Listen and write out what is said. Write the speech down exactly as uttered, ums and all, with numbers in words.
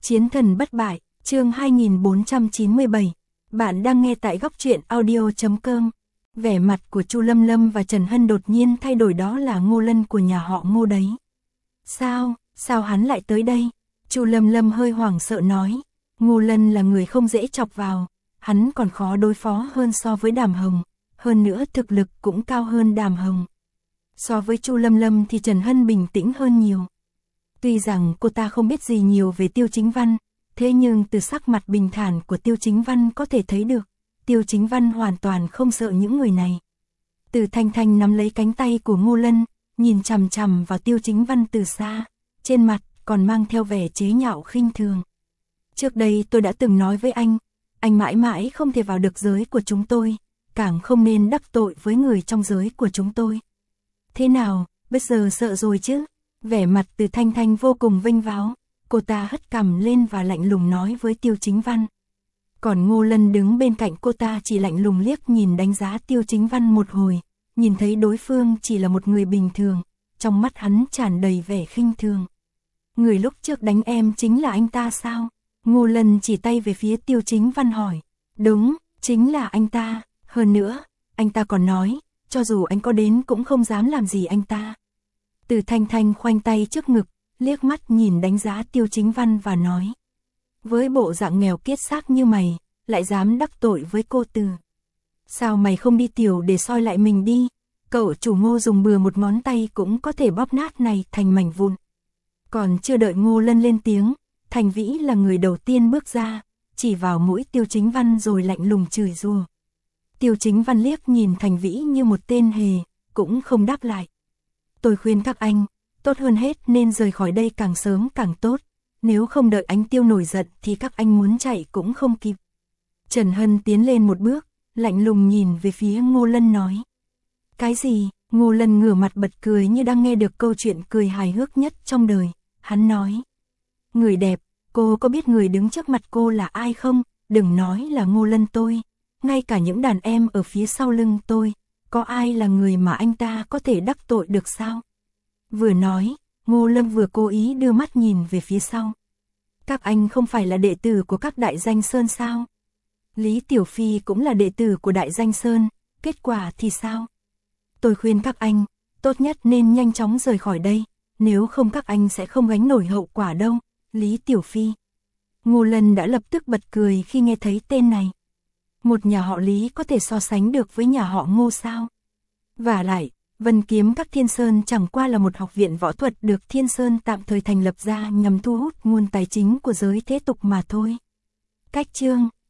Chiến thần bất bại, chương hai nghìn bốn trăm chín mươi bảy. Bạn đang nghe tại góc truyện audio chấm com. Vẻ mặt của Chu Lâm Lâm và Trần Hân đột nhiên thay đổi, đó là Ngô Lân của nhà họ Ngô đấy. Sao, sao hắn lại tới đây? Chu Lâm Lâm hơi hoảng sợ nói. Ngô Lân là người không dễ chọc vào, hắn còn khó đối phó hơn so với Đàm Hồng, hơn nữa thực lực cũng cao hơn Đàm Hồng. So với Chu Lâm Lâm thì Trần Hân bình tĩnh hơn nhiều. Tuy rằng cô ta không biết gì nhiều về Tiêu Chính Văn, thế nhưng từ sắc mặt bình thản của Tiêu Chính Văn có thể thấy được, Tiêu Chính Văn hoàn toàn không sợ những người này. Từ Thanh Thanh nắm lấy cánh tay của Ngô Lân, nhìn chằm chằm vào Tiêu Chính Văn từ xa, trên mặt còn mang theo vẻ chế nhạo khinh thường. Trước đây tôi đã từng nói với anh, anh mãi mãi không thể vào được giới của chúng tôi, càng không nên đắc tội với người trong giới của chúng tôi. Thế nào, bây giờ sợ rồi chứ? Vẻ mặt Từ Thanh Thanh vô cùng vênh váo, cô ta hất cằm lên và lạnh lùng nói với Tiêu Chính Văn. Còn Ngô Lân đứng bên cạnh cô ta chỉ lạnh lùng liếc nhìn đánh giá Tiêu Chính Văn một hồi, nhìn thấy đối phương chỉ là một người bình thường, trong mắt hắn tràn đầy vẻ khinh thường. Người lúc trước đánh em chính là anh ta sao? Ngô Lân chỉ tay về phía Tiêu Chính Văn hỏi. Đúng, chính là anh ta, hơn nữa, anh ta còn nói, cho dù anh có đến cũng không dám làm gì anh ta. Từ Thanh Thanh khoanh tay trước ngực, liếc mắt nhìn đánh giá Tiêu Chính Văn và nói. Với bộ dạng nghèo kiết xác như mày, lại dám đắc tội với cô Từ. Sao mày không đi tiểu để soi lại mình đi? Cậu chủ Ngô dùng bừa một ngón tay cũng có thể bóp nát này thành mảnh vụn. Còn chưa đợi Ngô Lân lên tiếng, Thành Vĩ là người đầu tiên bước ra, chỉ vào mũi Tiêu Chính Văn rồi lạnh lùng chửi rủa. Tiêu Chính Văn liếc nhìn Thành Vĩ như một tên hề, cũng không đáp lại. Tôi khuyên các anh, tốt hơn hết nên rời khỏi đây càng sớm càng tốt, nếu không đợi anh Tiêu nổi giận thì các anh muốn chạy cũng không kịp. Trần Hân tiến lên một bước, lạnh lùng nhìn về phía Ngô Lân nói. Cái gì? Ngô Lân ngửa mặt bật cười như đang nghe được câu chuyện cười hài hước nhất trong đời, hắn nói. Người đẹp, cô có biết người đứng trước mặt cô là ai không? Đừng nói là Ngô Lân tôi, ngay cả những đàn em ở phía sau lưng tôi, có ai là người mà anh ta có thể đắc tội được sao? Vừa nói, Ngô Lâm vừa cố ý đưa mắt nhìn về phía sau. Các anh không phải là đệ tử của các Đại Danh Sơn sao? Lý Tiểu Phi cũng là đệ tử của Đại Danh Sơn, kết quả thì sao? Tôi khuyên các anh, tốt nhất nên nhanh chóng rời khỏi đây, nếu không các anh sẽ không gánh nổi hậu quả đâu. Lý Tiểu Phi. Ngô Lân đã lập tức bật cười khi nghe thấy tên này. Một nhà họ Lý có thể so sánh được với nhà họ Ngô sao? Và lại, Vân Kiếm Các Thiên Sơn chẳng qua là một học viện võ thuật được Thiên Sơn tạm thời thành lập ra nhằm thu hút nguồn tài chính của giới thế tục mà thôi. Cách chương